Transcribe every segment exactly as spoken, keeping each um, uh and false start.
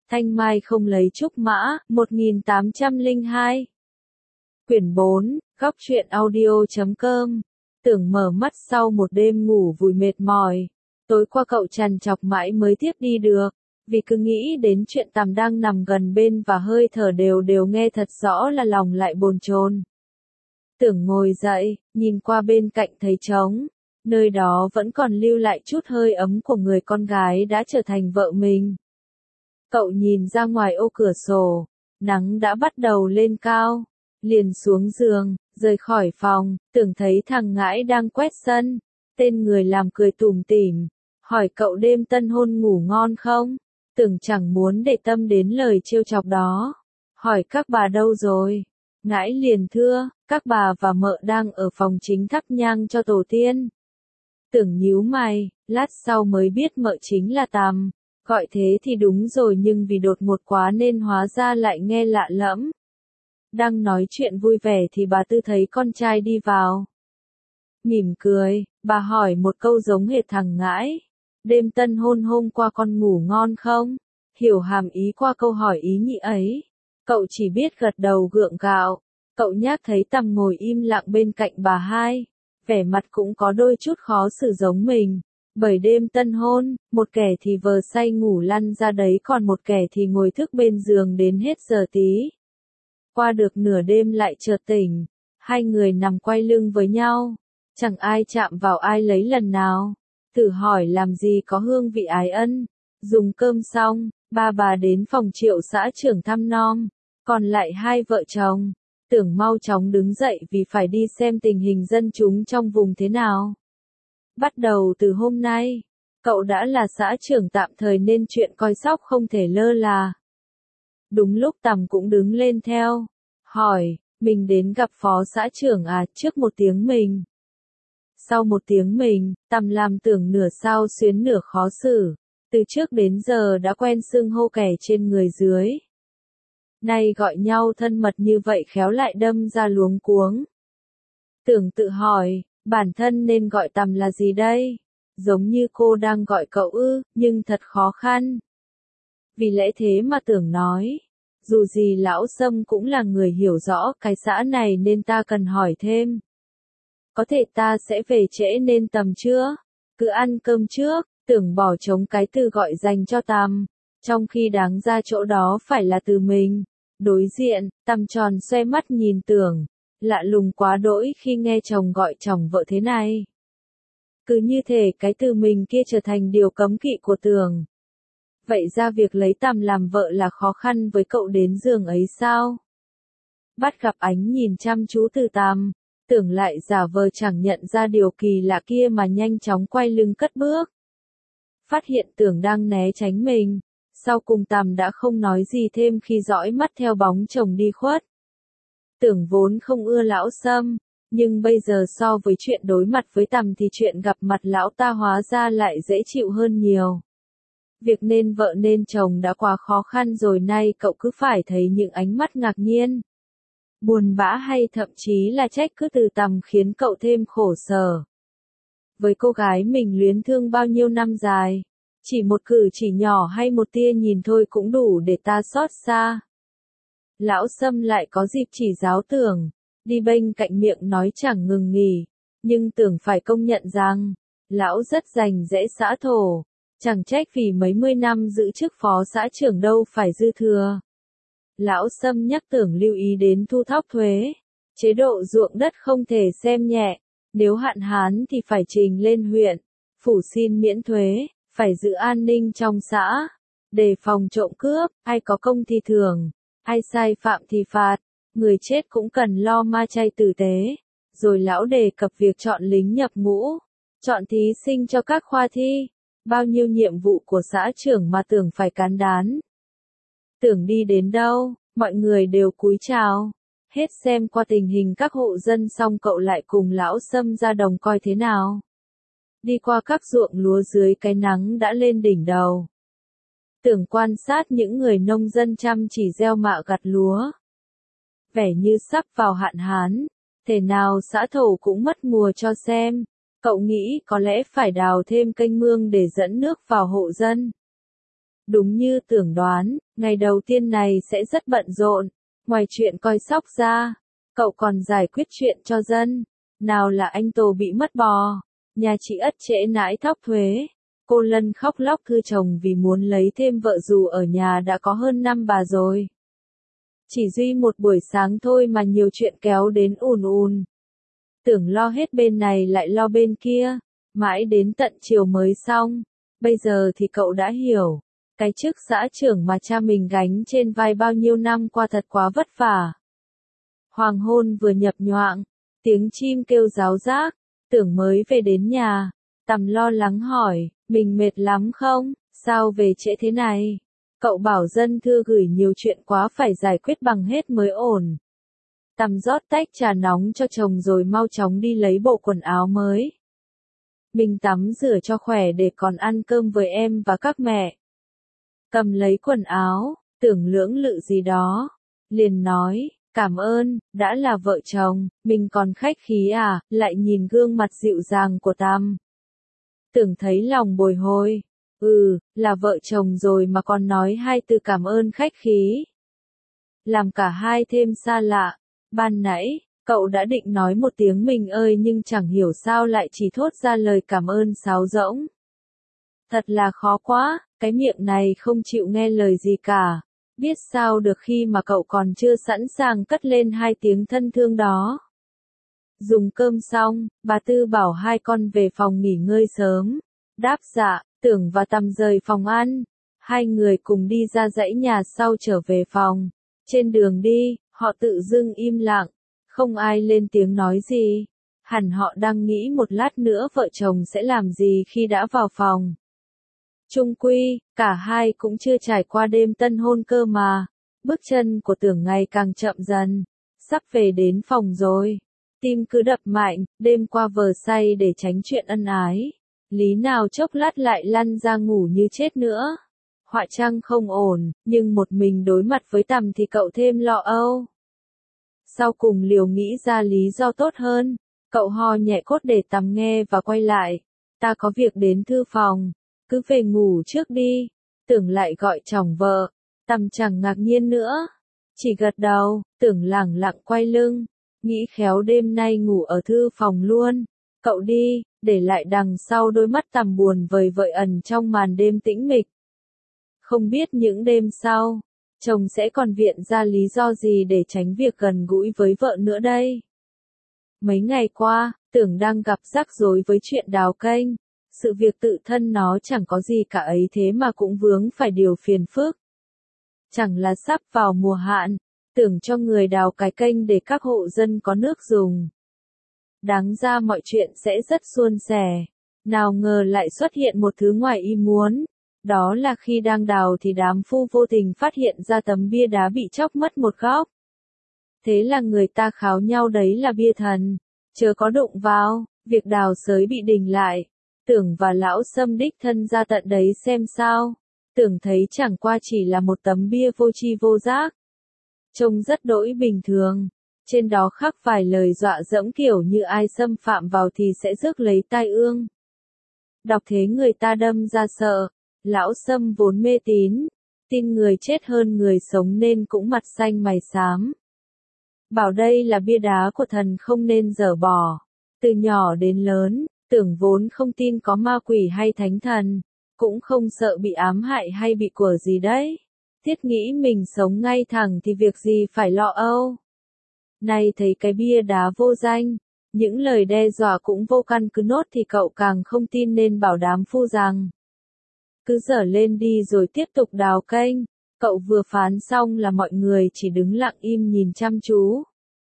Thanh mai không lấy trúc mã, một nghìn tám trăm lẻ hai. Quyển bốn, góc truyện audio chấm com. Tưởng mở mắt sau một đêm ngủ vùi mệt mỏi. Tối qua cậu trằn trọc mãi mới tiếp đi được, vì cứ nghĩ đến chuyện Tằm đang nằm gần bên và hơi thở đều đều nghe thật rõ là lòng lại bồn chồn. Tưởng ngồi dậy, nhìn qua bên cạnh thấy trống, nơi đó vẫn còn lưu lại chút hơi ấm của người con gái đã trở thành vợ mình. Cậu nhìn ra ngoài ô cửa sổ, nắng đã bắt đầu lên cao, liền xuống giường, rời khỏi phòng, tưởng thấy thằng Ngãi đang quét sân, tên người làm cười tủm tỉm, hỏi cậu đêm tân hôn ngủ ngon không? Tưởng chẳng muốn để tâm đến lời trêu chọc đó, hỏi các bà đâu rồi? Ngãi liền thưa, các bà và mợ đang ở phòng chính thắp nhang cho tổ tiên. Tưởng nhíu mày, lát sau mới biết mợ chính là Tằm, gọi thế thì đúng rồi nhưng vì đột ngột quá nên hóa ra lại nghe lạ lẫm. Đang nói chuyện vui vẻ thì bà Tư thấy con trai đi vào. Mỉm cười, bà hỏi một câu giống hệt thằng Ngãi. Đêm tân hôn hôm qua con ngủ ngon không? Hiểu hàm ý qua câu hỏi ý nhị ấy. Cậu chỉ biết gật đầu gượng gạo. Cậu nhác thấy Tằm ngồi im lặng bên cạnh bà hai. Vẻ mặt cũng có đôi chút khó xử giống mình. Bởi đêm tân hôn, một kẻ thì vờ say ngủ lăn ra đấy còn một kẻ thì ngồi thức bên giường đến hết giờ tí. Qua được nửa đêm lại chợt tỉnh. Hai người nằm quay lưng với nhau. Chẳng ai chạm vào ai lấy lần nào. Thử hỏi làm gì có hương vị ái ân. Dùng cơm xong, ba bà đến phòng Triệu xã trưởng thăm nom. Còn lại hai vợ chồng. Tưởng mau chóng đứng dậy vì phải đi xem tình hình dân chúng trong vùng thế nào. Bắt đầu từ hôm nay, cậu đã là xã trưởng tạm thời nên chuyện coi sóc không thể lơ là. Đúng lúc Tằm cũng đứng lên theo. Hỏi, mình đến gặp phó xã trưởng à? Trước một tiếng mình. Sau một tiếng mình, Tằm làm Tưởng nửa sao xuyến nửa khó xử. Từ trước đến giờ đã quen xưng hô kẻ trên người dưới. Nay gọi nhau thân mật như vậy khéo lại đâm ra luống cuống. Tưởng tự hỏi, bản thân nên gọi Tằm là gì đây? Giống như cô đang gọi cậu ư, nhưng thật khó khăn. Vì lẽ thế mà Tưởng nói, dù gì lão Sâm cũng là người hiểu rõ cái xã này nên ta cần hỏi thêm. Có thể ta sẽ về trễ nên tầm chưa? Cứ ăn cơm trước, Tưởng bỏ trống cái từ gọi dành cho Tằm, trong khi đáng ra chỗ đó phải là từ mình. Đối diện, Tằm tròn xoe mắt nhìn Tưởng, lạ lùng quá đỗi khi nghe chồng gọi chồng vợ thế này. Cứ như thể cái từ mình kia trở thành điều cấm kỵ của Tưởng. Vậy ra việc lấy Tằm làm vợ là khó khăn với cậu đến giường ấy sao? Bắt gặp ánh nhìn chăm chú từ Tằm, Tưởng lại giả vờ chẳng nhận ra điều kỳ lạ kia mà nhanh chóng quay lưng cất bước. Phát hiện Tưởng đang né tránh mình, sau cùng Tằm đã không nói gì thêm khi dõi mắt theo bóng chồng đi khuất. Tưởng vốn không ưa lão Sâm, nhưng bây giờ so với chuyện đối mặt với Tằm thì chuyện gặp mặt lão ta hóa ra lại dễ chịu hơn nhiều. Việc nên vợ nên chồng đã quá khó khăn rồi nay cậu cứ phải thấy những ánh mắt ngạc nhiên, buồn bã hay thậm chí là trách cứ từ Tằm khiến cậu thêm khổ sở. Với cô gái mình luyến thương bao nhiêu năm dài, chỉ một cử chỉ nhỏ hay một tia nhìn thôi cũng đủ để ta xót xa. Lão Sâm lại có dịp chỉ giáo Tưởng, đi bên cạnh miệng nói chẳng ngừng nghỉ, nhưng Tưởng phải công nhận rằng, lão rất rành rẽ xã thổ, chẳng trách vì mấy mươi năm giữ chức phó xã trưởng đâu phải dư thừa. Lão Sâm nhắc Tưởng lưu ý đến thu thóc thuế, chế độ ruộng đất không thể xem nhẹ, nếu hạn hán thì phải trình lên huyện, phủ xin miễn thuế, phải giữ an ninh trong xã, đề phòng trộm cướp, ai có công thì thưởng, ai sai phạm thì phạt, người chết cũng cần lo ma chay tử tế. Rồi lão đề cập việc chọn lính nhập ngũ, chọn thí sinh cho các khoa thi, bao nhiêu nhiệm vụ của xã trưởng mà Tưởng phải cán đán. Tưởng đi đến đâu, mọi người đều cúi chào. Hết xem qua tình hình các hộ dân xong cậu lại cùng lão Sâm ra đồng coi thế nào. Đi qua các ruộng lúa dưới cái nắng đã lên đỉnh đầu. Tưởng quan sát những người nông dân chăm chỉ gieo mạ gặt lúa. Vẻ như sắp vào hạn hán, thể nào xã thổ cũng mất mùa cho xem. Cậu nghĩ có lẽ phải đào thêm kênh mương để dẫn nước vào hộ dân. Đúng như tưởng đoán, ngày đầu tiên này sẽ rất bận rộn. Ngoài chuyện coi sóc ra, cậu còn giải quyết chuyện cho dân. Nào là anh Tổ bị mất bò, nhà chị Ất trễ nãi thóc thuế. Cô Lân khóc lóc thưa chồng vì muốn lấy thêm vợ dù ở nhà đã có hơn năm bà rồi. Chỉ duy một buổi sáng thôi mà nhiều chuyện kéo đến ùn ùn. Tưởng lo hết bên này lại lo bên kia, mãi đến tận chiều mới xong. Bây giờ thì cậu đã hiểu, cái chức xã trưởng mà cha mình gánh trên vai bao nhiêu năm qua thật quá vất vả. Hoàng hôn vừa nhập nhoạng, tiếng chim kêu ráo rác, Tưởng mới về đến nhà, Tằm lo lắng hỏi, mình mệt lắm không, sao về trễ thế này? Cậu bảo dân thư gửi nhiều chuyện quá phải giải quyết bằng hết mới ổn. Tằm rót tách trà nóng cho chồng rồi mau chóng đi lấy bộ quần áo mới. Mình tắm rửa cho khỏe để còn ăn cơm với em và các mẹ. Cầm lấy quần áo, Tưởng lưỡng lự gì đó, liền nói, cảm ơn, đã là vợ chồng, mình còn khách khí à, lại nhìn gương mặt dịu dàng của Tằm. Tưởng thấy lòng bồi hồi, ừ, là vợ chồng rồi mà còn nói hai từ cảm ơn khách khí. Làm cả hai thêm xa lạ, ban nãy, cậu đã định nói một tiếng mình ơi nhưng chẳng hiểu sao lại chỉ thốt ra lời cảm ơn sáo rỗng. Thật là khó quá, cái miệng này không chịu nghe lời gì cả. Biết sao được khi mà cậu còn chưa sẵn sàng cất lên hai tiếng thân thương đó. Dùng cơm xong, bà Tư bảo hai con về phòng nghỉ ngơi sớm. Đáp dạ, Tưởng và Tằm rời phòng ăn. Hai người cùng đi ra dãy nhà sau trở về phòng. Trên đường đi, họ tự dưng im lặng. Không ai lên tiếng nói gì. Hẳn họ đang nghĩ một lát nữa vợ chồng sẽ làm gì khi đã vào phòng. Chung quy, cả hai cũng chưa trải qua đêm tân hôn cơ mà. Bước chân của Tưởng ngày càng chậm dần. Sắp về đến phòng rồi. Tim cứ đập mạnh, đêm qua vờ say để tránh chuyện ân ái. Lý nào chốc lát lại lăn ra ngủ như chết nữa. Họa trăng không ổn, nhưng một mình đối mặt với Tằm thì cậu thêm lo âu. Sau cùng liều nghĩ ra lý do tốt hơn. Cậu ho nhẹ cốt để Tằm nghe và quay lại. Ta có việc đến thư phòng. Cứ về ngủ trước đi. Tưởng lại gọi chồng vợ. Tằm chẳng ngạc nhiên nữa. Chỉ gật đầu, Tưởng lẳng lặng quay lưng. Nghĩ khéo đêm nay ngủ ở thư phòng luôn. Cậu đi, để lại đằng sau đôi mắt Tằm buồn vời vợi ẩn trong màn đêm tĩnh mịch. Không biết những đêm sau, chồng sẽ còn viện ra lý do gì để tránh việc gần gũi với vợ nữa đây. Mấy ngày qua, Tưởng đang gặp rắc rối với chuyện đào kênh. Sự việc tự thân nó chẳng có gì cả ấy thế mà cũng vướng phải điều phiền phức. Chẳng là sắp vào mùa hạn, Tưởng cho người đào cái kênh để các hộ dân có nước dùng. Đáng ra mọi chuyện sẽ rất suôn sẻ. Nào ngờ lại xuất hiện một thứ ngoài ý muốn. Đó là khi đang đào thì đám phu vô tình phát hiện ra tấm bia đá bị chóc mất một góc. Thế là người ta kháo nhau đấy là bia thần. Chớ có đụng vào, việc đào xới bị đình lại. Tưởng và lão Sâm đích thân ra tận đấy xem sao. Tưởng thấy chẳng qua chỉ là một tấm bia vô tri vô giác. Trông rất đỗi bình thường. Trên đó khắc vài lời dọa dẫm kiểu như ai xâm phạm vào thì sẽ rước lấy tai ương. Đọc thế người ta đâm ra sợ. Lão Sâm vốn mê tín. Tin người chết hơn người sống nên cũng mặt xanh mày xám. Bảo đây là bia đá của thần không nên dở bỏ. Từ nhỏ đến lớn, Tưởng vốn không tin có ma quỷ hay thánh thần. Cũng không sợ bị ám hại hay bị của gì đấy. Thiết nghĩ mình sống ngay thẳng thì việc gì phải lo âu. Nay thấy cái bia đá vô danh, những lời đe dọa cũng vô căn cứ nốt thì cậu càng không tin nên bảo đám phu rằng. Cứ dở lên đi rồi tiếp tục đào kênh. Cậu vừa phán xong là mọi người chỉ đứng lặng im nhìn chăm chú.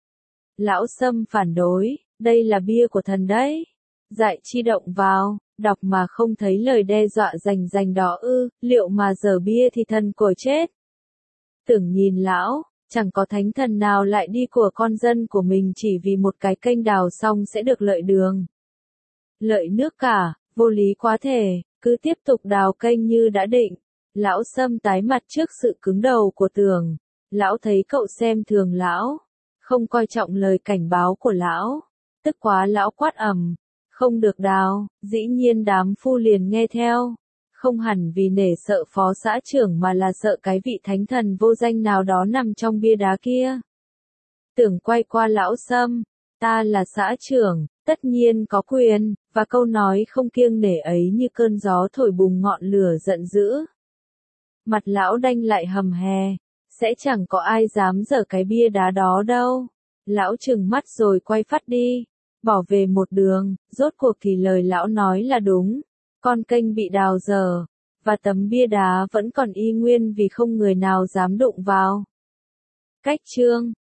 Lão Sâm phản đối, đây là bia của thần đấy. Dại chi động vào, đọc mà không thấy lời đe dọa rành rành đó ư, liệu mà dở bia thì thần cổi chết. Tưởng nhìn lão, chẳng có thánh thần nào lại đi của con dân của mình chỉ vì một cái kênh đào xong sẽ được lợi đường. Lợi nước cả, vô lý quá thể, cứ tiếp tục đào kênh như đã định. Lão Sâm tái mặt trước sự cứng đầu của Tưởng. Lão thấy cậu xem thường lão, không coi trọng lời cảnh báo của lão. Tức quá lão quát ầm, không được đào, dĩ nhiên đám phu liền nghe theo. không hẳn vì nể sợ phó xã trưởng mà là sợ cái vị thánh thần vô danh nào đó nằm trong bia đá kia. Tưởng quay qua lão Sâm, ta là xã trưởng, tất nhiên có quyền, và câu nói không kiêng nể ấy như cơn gió thổi bùng ngọn lửa giận dữ. Mặt lão Đanh lại hầm hè, sẽ chẳng có ai dám dở cái bia đá đó đâu. Lão trừng mắt rồi quay phát đi, bỏ về một đường, rốt cuộc thì lời lão nói là đúng, con kênh bị đào dở, và tấm bia đá vẫn còn y nguyên vì không người nào dám đụng vào. Cách chương